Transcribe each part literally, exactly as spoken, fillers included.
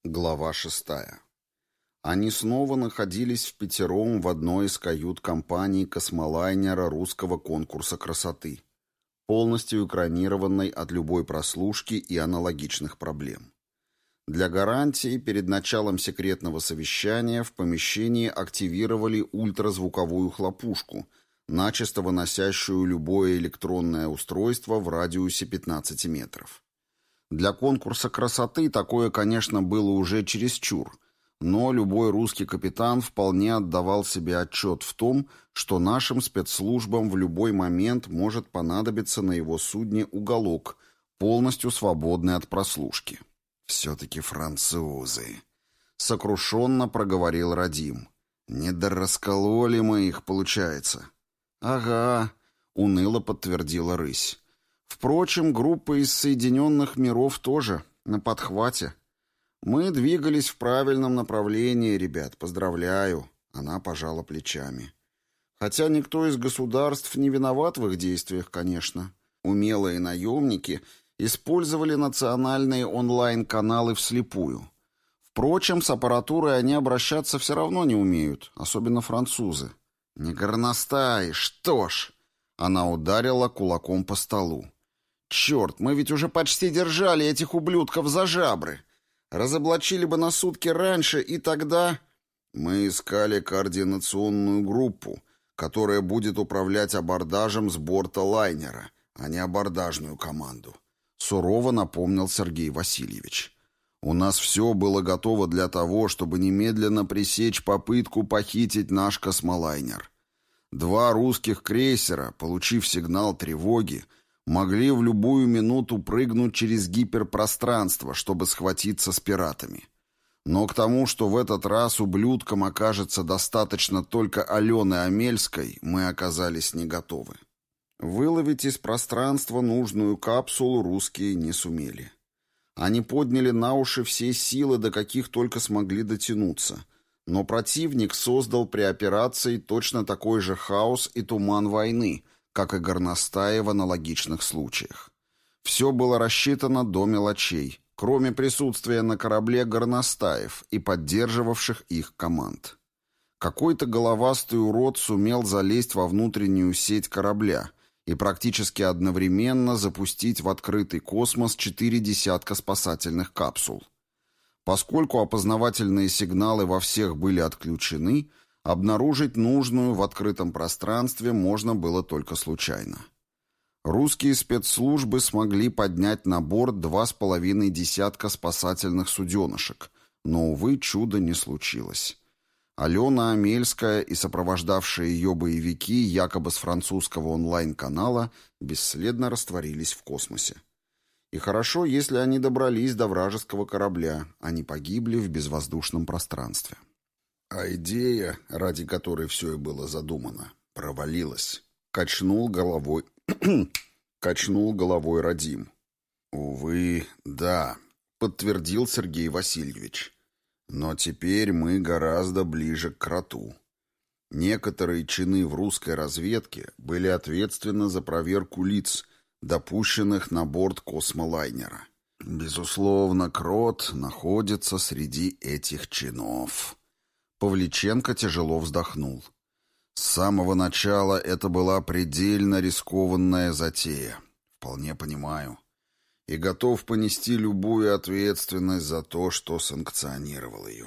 Глава шестая. Они снова находились впятером в одной из кают компании космолайнера русского конкурса красоты, полностью экранированной от любой прослушки и аналогичных проблем. Для гарантии перед началом секретного совещания в помещении активировали ультразвуковую хлопушку, начисто выносящую любое электронное устройство в радиусе пятнадцати метров. Для конкурса красоты такое, конечно, было уже чересчур, но любой русский капитан вполне отдавал себе отчет в том, что нашим спецслужбам в любой момент может понадобиться на его судне уголок, полностью свободный от прослушки. «Все-таки французы», — сокрушенно проговорил Радим. «Не дораскололи мы их, получается». «Ага», — уныло подтвердила рысь. Впрочем, группа из Соединенных миров тоже на подхвате. Мы двигались в правильном направлении, ребят, поздравляю. Она пожала плечами. Хотя никто из государств не виноват в их действиях, конечно. Умелые наемники использовали национальные онлайн-каналы вслепую. Впрочем, с аппаратурой они обращаться все равно не умеют, особенно французы. «Не горностай, что ж!» Она ударила кулаком по столу. «Черт, мы ведь уже почти держали этих ублюдков за жабры. Разоблачили бы на сутки раньше, и тогда...» «Мы искали координационную группу, которая будет управлять абордажем с борта лайнера, а не абордажную команду», — сурово напомнил Сергей Васильевич. «У нас все было готово для того, чтобы немедленно пресечь попытку похитить наш космолайнер. Два русских крейсера, получив сигнал тревоги, могли в любую минуту прыгнуть через гиперпространство, чтобы схватиться с пиратами. Но к тому, что в этот раз ублюдкам окажется достаточно только Алены Амельской, мы оказались не готовы. Выловить из пространства нужную капсулу русские не сумели. Они подняли на уши все силы, до каких только смогли дотянуться, но противник создал при операции точно такой же хаос и туман войны, как и горностаи в аналогичных случаях. Все было рассчитано до мелочей, кроме присутствия на корабле горностаев и поддерживавших их команд. Какой-то головастый урод сумел залезть во внутреннюю сеть корабля и практически одновременно запустить в открытый космос четыре десятка спасательных капсул. Поскольку опознавательные сигналы во всех были отключены, обнаружить нужную в открытом пространстве можно было только случайно. Русские спецслужбы смогли поднять на борт два с половиной десятка спасательных суденышек, но, увы, чуда не случилось. Алена Амельская и сопровождавшие ее боевики якобы с французского онлайн-канала бесследно растворились в космосе. И хорошо, если они добрались до вражеского корабля, а не погибли в безвоздушном пространстве. А идея, ради которой все и было задумано, провалилась. Качнул головой... Качнул головой Радим. «Увы, да», — подтвердил Сергей Васильевич. «Но теперь мы гораздо ближе к кроту. Некоторые чины в русской разведке были ответственны за проверку лиц, допущенных на борт космолайнера. Безусловно, крот находится среди этих чинов». Павличенко тяжело вздохнул. С самого начала это была предельно рискованная затея. Вполне понимаю. И готов понести любую ответственность за то, что санкционировал ее.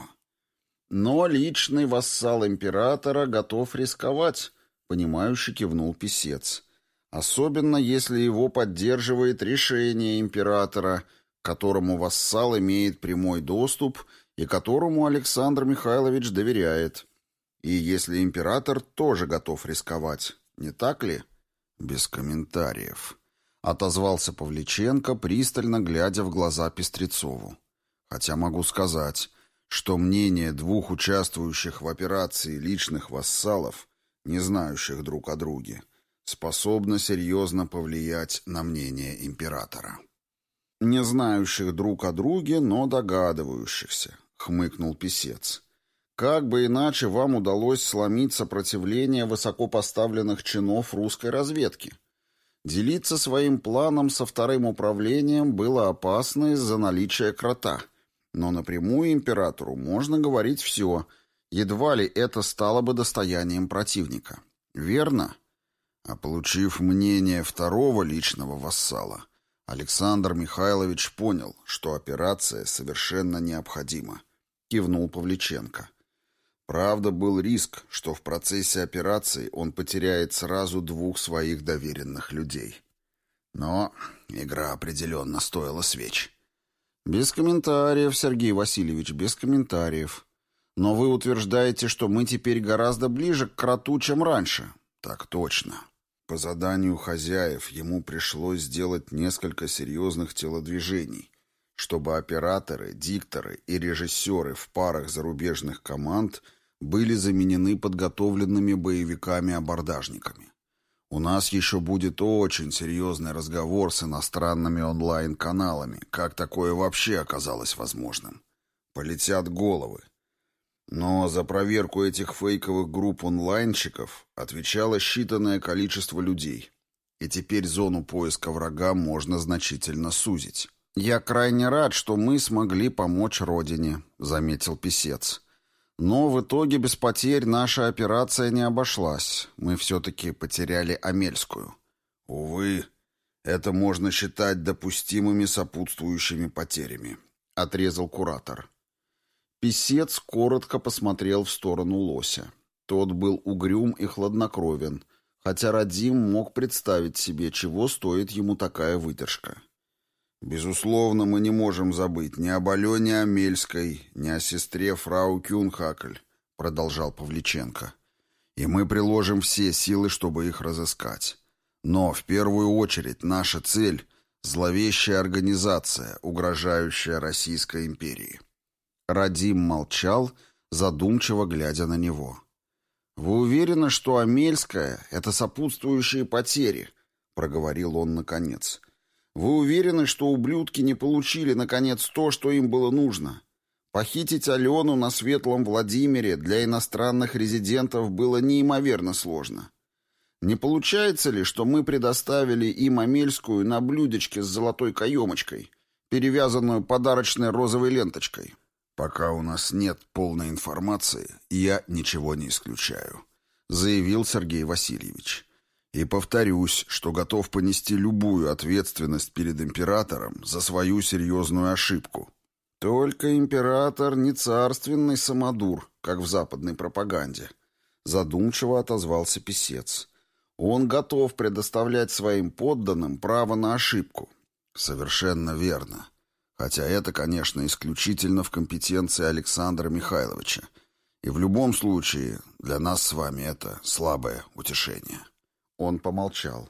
Но личный вассал императора готов рисковать, понимающе кивнул писец. Особенно, если его поддерживает решение императора, к которому вассал имеет прямой доступ и которому Александр Михайлович доверяет. И если император тоже готов рисковать, не так ли? Без комментариев. Отозвался Павличенко, пристально глядя в глаза Пестрецову. Хотя могу сказать, что мнение двух участвующих в операции личных вассалов, не знающих друг о друге, способно серьезно повлиять на мнение императора. «Не знающих друг о друге, но догадывающихся», — хмыкнул писец. «Как бы иначе вам удалось сломить сопротивление высокопоставленных чинов русской разведки? Делиться своим планом со вторым управлением было опасно из-за наличия крота. Но напрямую императору можно говорить все. Едва ли это стало бы достоянием противника. Верно? А получив мнение второго личного вассала, Александр Михайлович понял, что операция совершенно необходима. Кивнул Павличенко. Правда, был риск, что в процессе операции он потеряет сразу двух своих доверенных людей. Но игра определенно стоила свеч. Без комментариев, Сергей Васильевич, без комментариев. Но вы утверждаете, что мы теперь гораздо ближе к кроту, чем раньше. Так точно. По заданию хозяев ему пришлось сделать несколько серьезных телодвижений, чтобы операторы, дикторы и режиссеры в парах зарубежных команд были заменены подготовленными боевиками-абордажниками. У нас еще будет очень серьезный разговор с иностранными онлайн-каналами, как такое вообще оказалось возможным. Полетят головы. Но за проверку этих фейковых групп онлайнщиков отвечало считанное количество людей. И теперь зону поиска врага можно значительно сузить. «Я крайне рад, что мы смогли помочь Родине», — заметил писец. «Но в итоге без потерь наша операция не обошлась. Мы все-таки потеряли Амельскую». «Увы, это можно считать допустимыми сопутствующими потерями», — отрезал куратор. Писец коротко посмотрел в сторону лося. Тот был угрюм и хладнокровен, хотя Радим мог представить себе, чего стоит ему такая выдержка. «Безусловно, мы не можем забыть ни об Алене Амельской, ни о сестре фрау Кюнхакль», — продолжал Павличенко. «И мы приложим все силы, чтобы их разыскать. Но в первую очередь наша цель — зловещая организация, угрожающая Российской империи». Радим молчал, задумчиво глядя на него. «Вы уверены, что Амельская — это сопутствующие потери?» — проговорил он наконец. «Вы уверены, что ублюдки не получили, наконец, то, что им было нужно? Похитить Алену на Светлом Владимире для иностранных резидентов было неимоверно сложно. Не получается ли, что мы предоставили им Амельскую на блюдечке с золотой каемочкой, перевязанную подарочной розовой ленточкой?» «Пока у нас нет полной информации, я ничего не исключаю», — заявил Сергей Васильевич. «И повторюсь, что готов понести любую ответственность перед императором за свою серьезную ошибку». «Только император не царственный самодур, как в западной пропаганде», — задумчиво отозвался писец. «Он готов предоставлять своим подданным право на ошибку». «Совершенно верно. Хотя это, конечно, исключительно в компетенции Александра Михайловича. И в любом случае для нас с вами это слабое утешение». Он помолчал.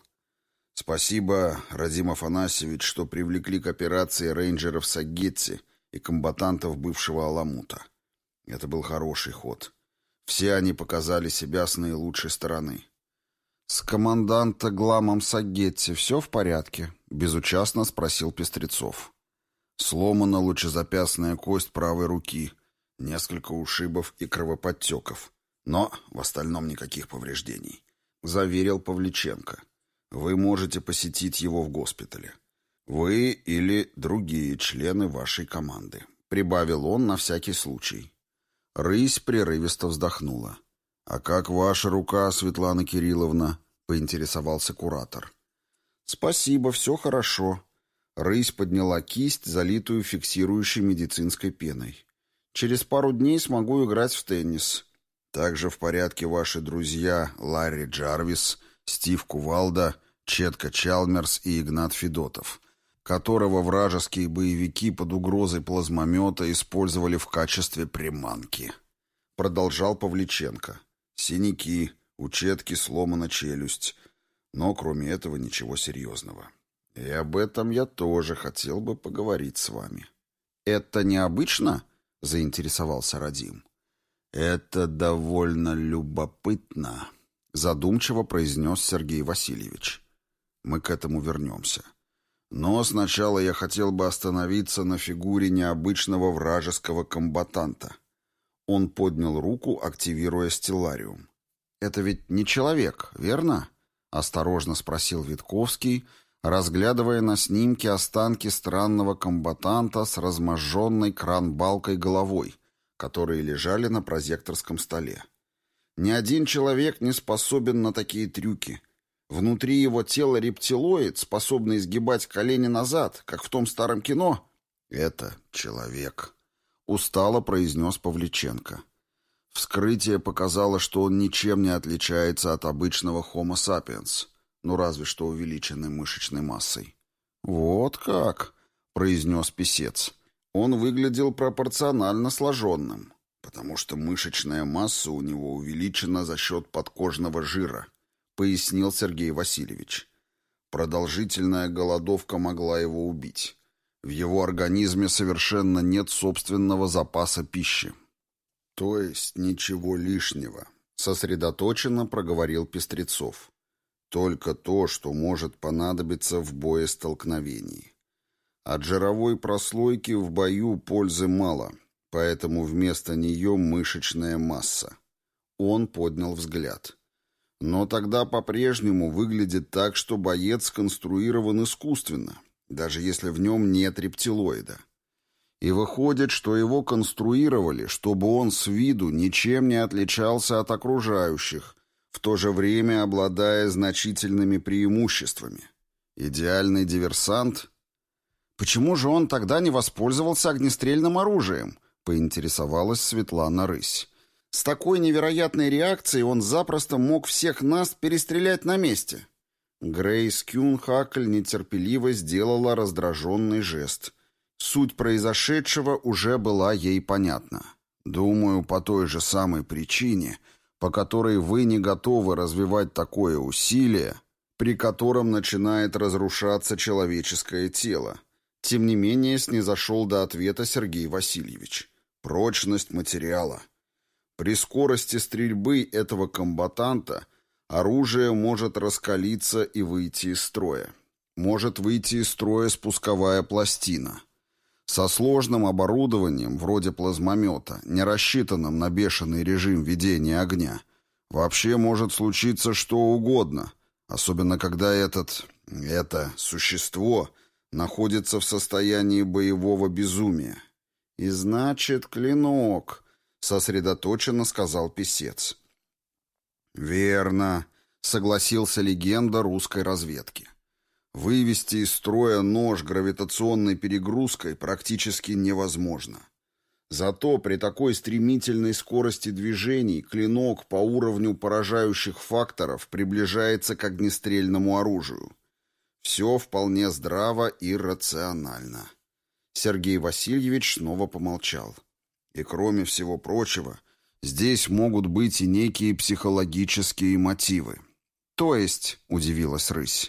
«Спасибо, Радим Афанасьевич, что привлекли к операции рейнджеров Сагетти и комбатантов бывшего Аламута. Это был хороший ход. Все они показали себя с наилучшей стороны». «С команданта Гламом Сагетти все в порядке?» — безучастно спросил Пестрецов. «Сломана лучезапястная кость правой руки, несколько ушибов и кровоподтеков, но в остальном никаких повреждений», — заверил Павличенко. «Вы можете посетить его в госпитале. Вы или другие члены вашей команды», — прибавил он на всякий случай. Рысь прерывисто вздохнула. «А как ваша рука, Светлана Кирилловна?» — поинтересовался куратор. «Спасибо, все хорошо». Рысь подняла кисть, залитую фиксирующей медицинской пеной. «Через пару дней смогу играть в теннис». «Также в порядке ваши друзья Ларри Джарвис, Стив Кувалда, Четко Чалмерс и Игнат Федотов, которого вражеские боевики под угрозой плазмомета использовали в качестве приманки», — продолжал Павличенко. «Синяки, у Четки сломана челюсть, но кроме этого ничего серьезного. И об этом я тоже хотел бы поговорить с вами». «Это необычно?» — заинтересовался Радим. «Это довольно любопытно», — задумчиво произнес Сергей Васильевич. «Мы к этому вернемся. Но сначала я хотел бы остановиться на фигуре необычного вражеского комбатанта». Он поднял руку, активируя стеллариум. «Это ведь не человек, верно?» — осторожно спросил Витковский, разглядывая на снимке останки странного комбатанта с разможженной кран-балкой головой, которые лежали на прозекторском столе. Ни один человек не способен на такие трюки. Внутри его тела рептилоид, способный изгибать колени назад, как в том старом кино. «Это человек», — устало произнес Павличенко. Вскрытие показало, что он ничем не отличается от обычного Homo sapiens, ну разве что увеличенной мышечной массой. «Вот как», — произнес писец. «Он выглядел пропорционально сложенным, потому что мышечная масса у него увеличена за счет подкожного жира», — пояснил Сергей Васильевич. Продолжительная голодовка могла его убить. В его организме совершенно нет собственного запаса пищи. «То есть ничего лишнего», — сосредоточенно проговорил Пестрецов. «Только то, что может понадобиться в боестолкновении. От жировой прослойки в бою пользы мало, поэтому вместо нее мышечная масса». Он поднял взгляд. «Но тогда по-прежнему выглядит так, что боец сконструирован искусственно, даже если в нем нет рептилоида. И выходит, что его конструировали, чтобы он с виду ничем не отличался от окружающих, в то же время обладая значительными преимуществами. Идеальный диверсант. Почему же он тогда не воспользовался огнестрельным оружием?» — поинтересовалась Светлана Рысь. «С такой невероятной реакцией он запросто мог всех нас перестрелять на месте». Грейс Кюнхакль нетерпеливо сделала раздраженный жест. Суть произошедшего уже была ей понятна. «Думаю, по той же самой причине, по которой вы не готовы развивать такое усилие, при котором начинает разрушаться человеческое тело». Тем не менее, снизошел до ответа Сергей Васильевич. «Прочность материала. При скорости стрельбы этого комбатанта оружие может раскалиться и выйти из строя. Может выйти из строя спусковая пластина. Со сложным оборудованием, вроде плазмомета, не рассчитанным на бешеный режим ведения огня, вообще может случиться что угодно, особенно когда этот... это существо находится в состоянии боевого безумия. И значит, клинок, сосредоточенно сказал писец. Верно, согласился легенда русской разведки. Вывести из строя нож гравитационной перегрузкой практически невозможно. Зато при такой стремительной скорости движений клинок по уровню поражающих факторов приближается к огнестрельному оружию. Все вполне здраво и рационально. Сергей Васильевич снова помолчал. И кроме всего прочего, здесь могут быть и некие психологические мотивы. То есть, удивилась Рысь,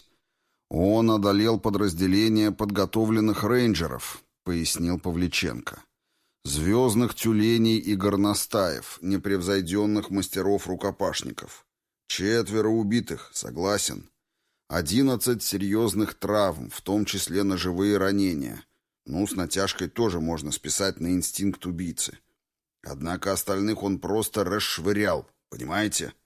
он одолел подразделение подготовленных рейнджеров, пояснил Павличенко. Звездных тюленей и горностаев, непревзойденных мастеров-рукопашников. Четверо убитых, согласен. Одиннадцать серьезных травм, в том числе ножевые ранения. Ну, с натяжкой тоже можно списать на инстинкт убийцы. Однако остальных он просто расшвырял, понимаете?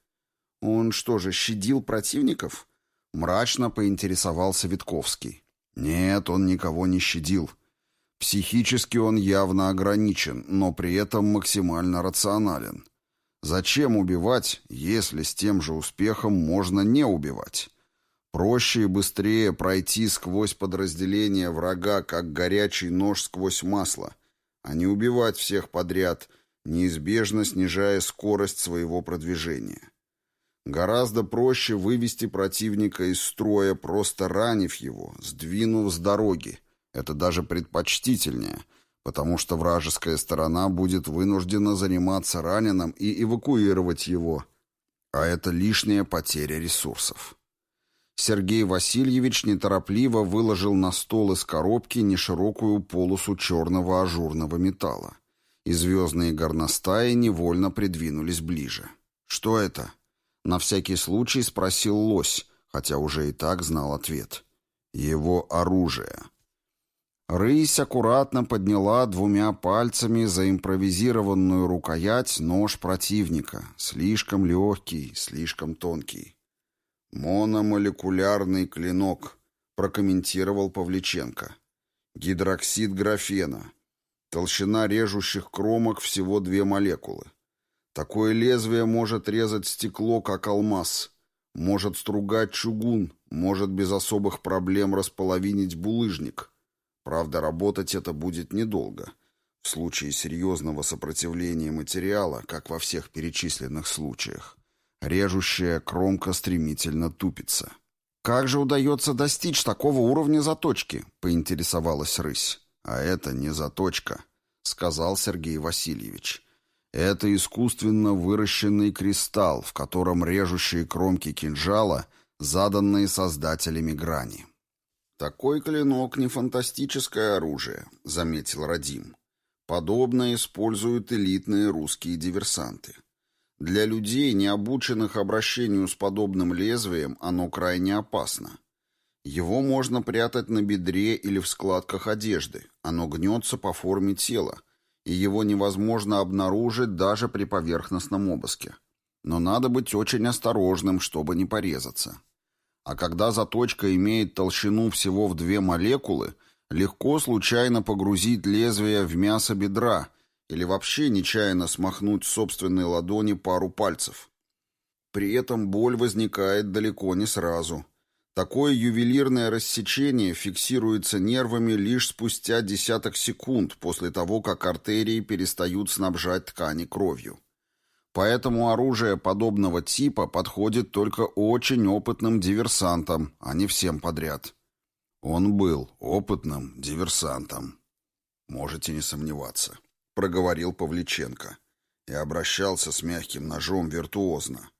Он что же, щадил противников? Мрачно поинтересовался Витковский. Нет, он никого не щадил. Психически он явно ограничен, но при этом максимально рационален. Зачем убивать, если с тем же успехом можно не убивать? Проще и быстрее пройти сквозь подразделение врага, как горячий нож сквозь масло, а не убивать всех подряд, неизбежно снижая скорость своего продвижения. Гораздо проще вывести противника из строя, просто ранив его, сдвинув с дороги. Это даже предпочтительнее, потому что вражеская сторона будет вынуждена заниматься раненым и эвакуировать его, а это лишняя потеря ресурсов. Сергей Васильевич неторопливо выложил на стол из коробки неширокую полосу черного ажурного металла, и звездные горностаи невольно придвинулись ближе. «Что это?» — на всякий случай спросил лось, хотя уже и так знал ответ. «Его оружие». Рысь аккуратно подняла двумя пальцами за импровизированную рукоять нож противника, слишком легкий, слишком тонкий. «Мономолекулярный клинок», — прокомментировал Павличенко. Гидроксид графена. Толщина режущих кромок всего две молекулы. Такое лезвие может резать стекло, как алмаз, может стругать чугун, может без особых проблем располовинить булыжник. Правда, работать это будет недолго. В случае серьезного сопротивления материала, как во всех перечисленных случаях, режущая кромка стремительно тупится. «Как же удается достичь такого уровня заточки?» — поинтересовалась рысь. «А это не заточка», — сказал Сергей Васильевич. «Это искусственно выращенный кристалл, в котором режущие кромки кинжала, заданные создателями грани». «Такой клинок не фантастическое оружие», — заметил Радим. «Подобное используют элитные русские диверсанты. Для людей, не обученных обращению с подобным лезвием, оно крайне опасно. Его можно прятать на бедре или в складках одежды, оно гнется по форме тела, и его невозможно обнаружить даже при поверхностном обыске. Но надо быть очень осторожным, чтобы не порезаться. А когда заточка имеет толщину всего в две молекулы, легко случайно погрузить лезвие в мясо бедра или вообще нечаянно смахнуть с собственной ладони пару пальцев. При этом боль возникает далеко не сразу. Такое ювелирное рассечение фиксируется нервами лишь спустя десяток секунд после того, как артерии перестают снабжать ткани кровью. Поэтому оружие подобного типа подходит только очень опытным диверсантам, а не всем подряд. Он был опытным диверсантом. Можете не сомневаться, проговорил Павличенко, и обращался с мягким ножом виртуозно.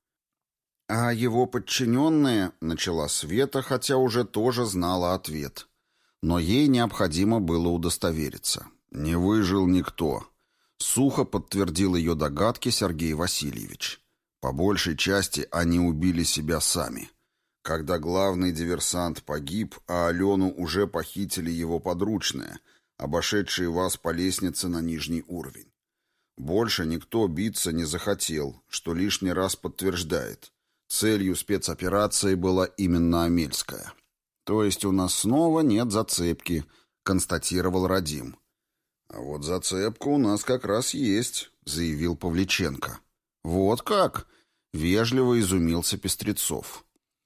А его подчиненные, начала Света, хотя уже тоже знала ответ. Но ей необходимо было удостовериться. Не выжил никто. Сухо подтвердил ее догадки Сергей Васильевич. По большей части они убили себя сами. Когда главный диверсант погиб, а Алену уже похитили его подручные, обошедшие вас по лестнице на нижний уровень. Больше никто биться не захотел, что лишний раз подтверждает. Целью спецоперации была именно Амельская. То есть у нас снова нет зацепки, констатировал Радим. А вот зацепка у нас как раз есть, заявил Павличенко. Вот как? Вежливо изумился Пестрецов.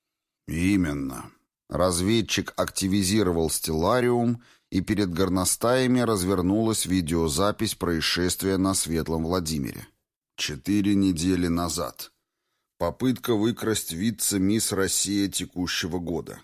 Именно. Разведчик активизировал стеллариум, и перед горностаями развернулась видеозапись происшествия на Светлом Владимире. Четыре недели назад. Попытка выкрасть вице-мисс Россия текущего года.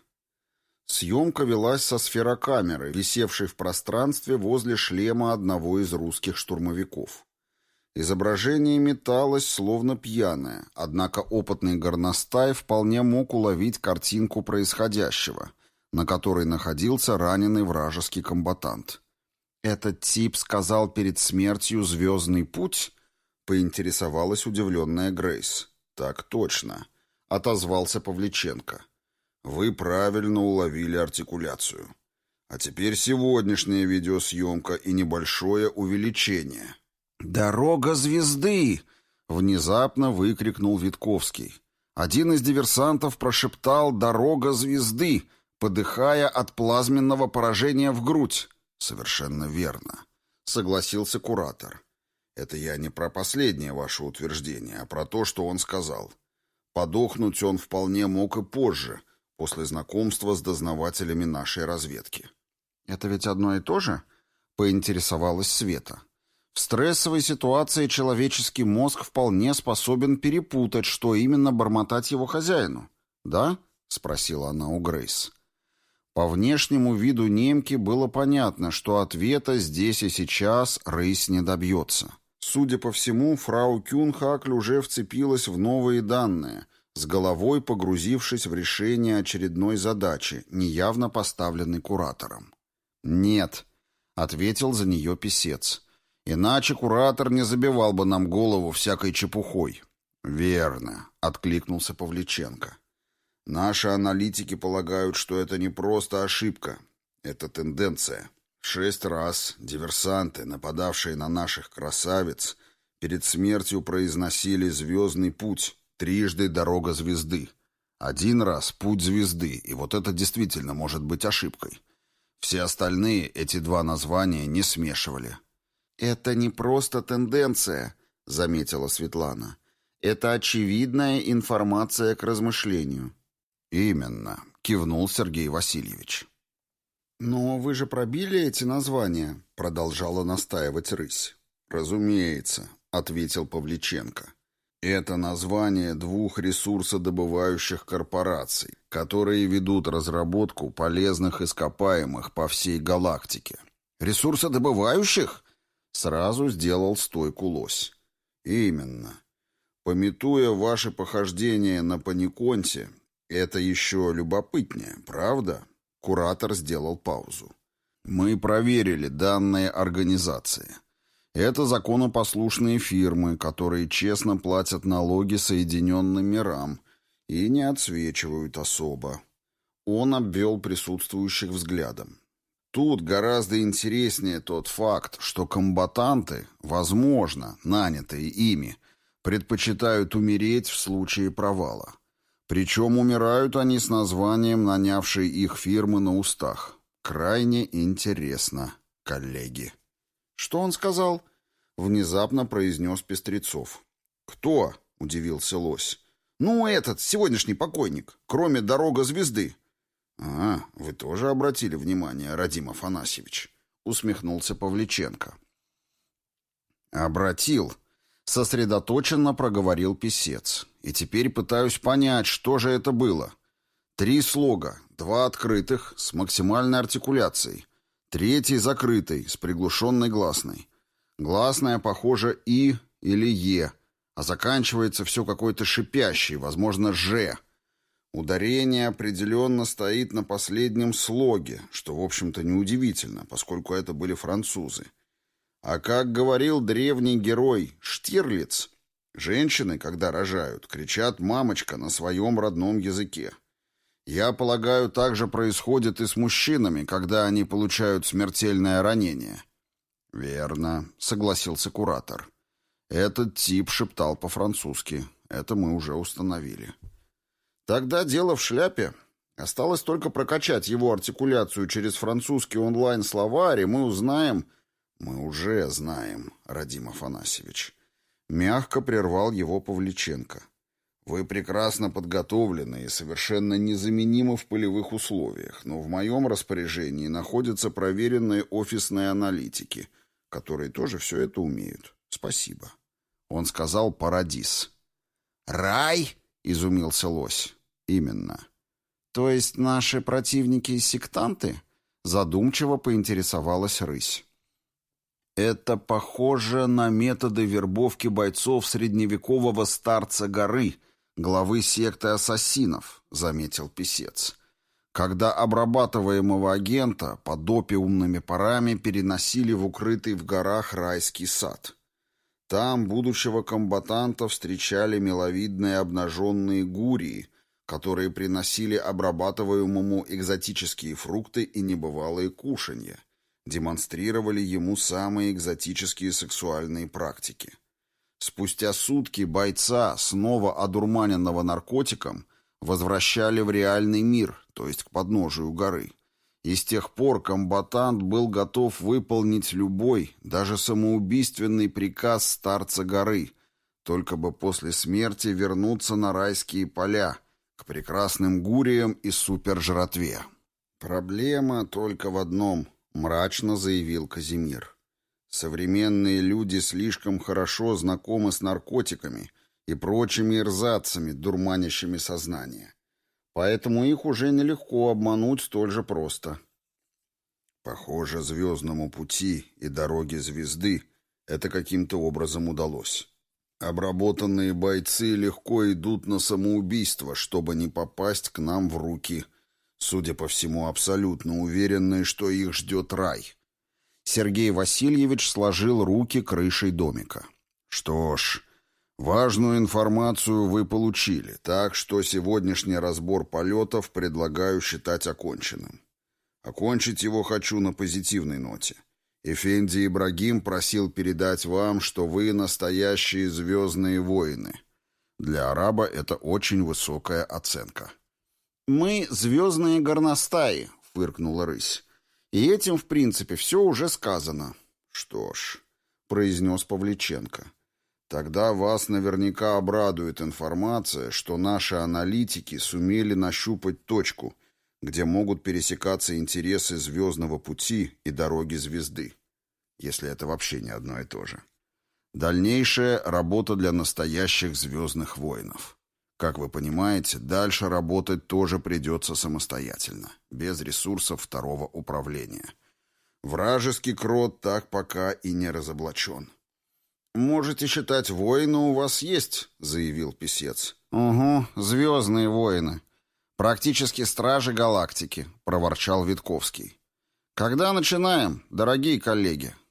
Съемка велась со сферокамеры, висевшей в пространстве возле шлема одного из русских штурмовиков. Изображение металось, словно пьяное, однако опытный горностай вполне мог уловить картинку происходящего, на которой находился раненый вражеский комбатант. «Этот тип сказал перед смертью «Звездный путь»?» — поинтересовалась удивленная Грейс. «Так точно», — отозвался Павличенко. «Вы правильно уловили артикуляцию. А теперь сегодняшняя видеосъемка и небольшое увеличение». «Дорога звезды!» — внезапно выкрикнул Витковский. Один из диверсантов прошептал «Дорога звезды», подыхая от плазменного поражения в грудь. «Совершенно верно», — согласился куратор. «Это я не про последнее ваше утверждение, а про то, что он сказал. Подохнуть он вполне мог и позже, после знакомства с дознавателями нашей разведки». «Это ведь одно и то же?» — поинтересовалась Света. В стрессовой ситуации человеческий мозг вполне способен перепутать, что именно бормотать его хозяину. «Да?» — спросила она у Грейс. По внешнему виду немки было понятно, что ответа здесь и сейчас рысь не добьется. Судя по всему, фрау Кюнхакль уже вцепилась в новые данные, с головой погрузившись в решение очередной задачи, неявно поставленной куратором. «Нет», — ответил за нее писец. «Иначе куратор не забивал бы нам голову всякой чепухой». «Верно», — откликнулся Павличенко. «Наши аналитики полагают, что это не просто ошибка. Это тенденция. Шесть раз диверсанты, нападавшие на наших красавиц, перед смертью произносили «Звездный путь», трижды «Дорога звезды». Один раз путь звезды, и вот это действительно может быть ошибкой. Все остальные эти два названия не смешивали. «Это не просто тенденция», — заметила Светлана. «Это очевидная информация к размышлению». «Именно», — кивнул Сергей Васильевич. «Но вы же пробили эти названия», — продолжала настаивать рысь. «Разумеется», — ответил Павличенко. «Это название двух ресурсодобывающих корпораций, которые ведут разработку полезных ископаемых по всей галактике». «Ресурсодобывающих?» — сразу сделал стойку лось. «Именно. Памятуя ваши похождения на Паниконте, это еще любопытнее, правда?» Куратор сделал паузу. «Мы проверили данные организации. Это законопослушные фирмы, которые честно платят налоги Соединенным мирам и не отсвечивают особо». Он обвел присутствующих взглядом. «Тут гораздо интереснее тот факт, что комбатанты, возможно, нанятые ими, предпочитают умереть в случае провала. Причем умирают они с названием нанявшей их фирмы на устах. Крайне интересно, коллеги». «Что он сказал?» — внезапно произнес Пестрецов. «Кто?» — удивился лось. «Ну, этот, сегодняшний покойник, кроме «Дорога звезды». «А, вы тоже обратили внимание, Радим Афанасьевич?» — усмехнулся Павличенко. «Обратил», — сосредоточенно проговорил писец. «И теперь пытаюсь понять, что же это было. Три слога, два открытых, с максимальной артикуляцией, третий закрытый, с приглушенной гласной. Гласная, похоже, «и» или «е», а заканчивается все какой-то шипящий, возможно, «ж». Ударение определенно стоит на последнем слоге, что, в общем-то, неудивительно, поскольку это были французы. А как говорил древний герой Штирлиц, женщины, когда рожают, кричат «мамочка» на своем родном языке. Я полагаю, так же происходит и с мужчинами, когда они получают смертельное ранение. «Верно», — согласился куратор. «Этот тип шептал по-французски. Это мы уже установили». «Тогда дело в шляпе. Осталось только прокачать его артикуляцию через французский онлайн-словарь, и мы узнаем...» «Мы уже знаем, Радим Афанасьевич». Мягко прервал его Павличенко. «Вы прекрасно подготовлены и совершенно незаменимы в полевых условиях, но в моем распоряжении находятся проверенные офисные аналитики, которые тоже все это умеют. Спасибо». Он сказал «Парадис». «Рай?» — изумился лось. «Именно». «То есть наши противники-сектанты?» — задумчиво поинтересовалась рысь. «Это похоже на методы вербовки бойцов средневекового старца горы, главы секты ассасинов», — заметил писец. «Когда обрабатываемого агента под опиумными парами переносили в укрытый в горах райский сад. Там будущего комбатанта встречали миловидные обнаженные гурии, которые приносили обрабатываемому экзотические фрукты и небывалые кушанья, демонстрировали ему самые экзотические сексуальные практики. Спустя сутки бойца, снова одурманенного наркотиком, возвращали в реальный мир, то есть к подножию горы. И с тех пор комбатант был готов выполнить любой, даже самоубийственный приказ старца горы, только бы после смерти вернуться на райские поля, к прекрасным гуриям и супержратве. «Проблема только в одном», — мрачно заявил Казимир. «Современные люди слишком хорошо знакомы с наркотиками и прочими эрзацами, дурманящими сознание. Поэтому их уже нелегко обмануть столь же просто». Похоже, «Звездному пути» и «Дороге звезды» это каким-то образом удалось. Обработанные бойцы легко идут на самоубийство, чтобы не попасть к нам в руки, судя по всему, абсолютно уверенные, что их ждет рай. Сергей Васильевич сложил руки крышей домика. «Что ж, важную информацию вы получили, так что сегодняшний разбор полетов предлагаю считать оконченным. Окончить его хочу на позитивной ноте. Эфенди Ибрагим просил передать вам, что вы настоящие звездные воины. Для араба это очень высокая оценка. «Мы звездные горностаи», — фыркнула рысь. «И этим, в принципе, все уже сказано». «Что ж», — произнес Павличенко, — «тогда вас наверняка обрадует информация, что наши аналитики сумели нащупать точку, где могут пересекаться интересы звездного пути и дороги звезды, если это вообще не одно и то же. Дальнейшая работа для настоящих звездных воинов. Как вы понимаете, дальше работать тоже придется самостоятельно, без ресурсов второго управления. Вражеский крот так пока и не разоблачен». «Можете считать, воины у вас есть», — заявил писец. «Угу, звездные воины. Практически стражи галактики», — проворчал Витковский. «Когда начинаем, дорогие коллеги?»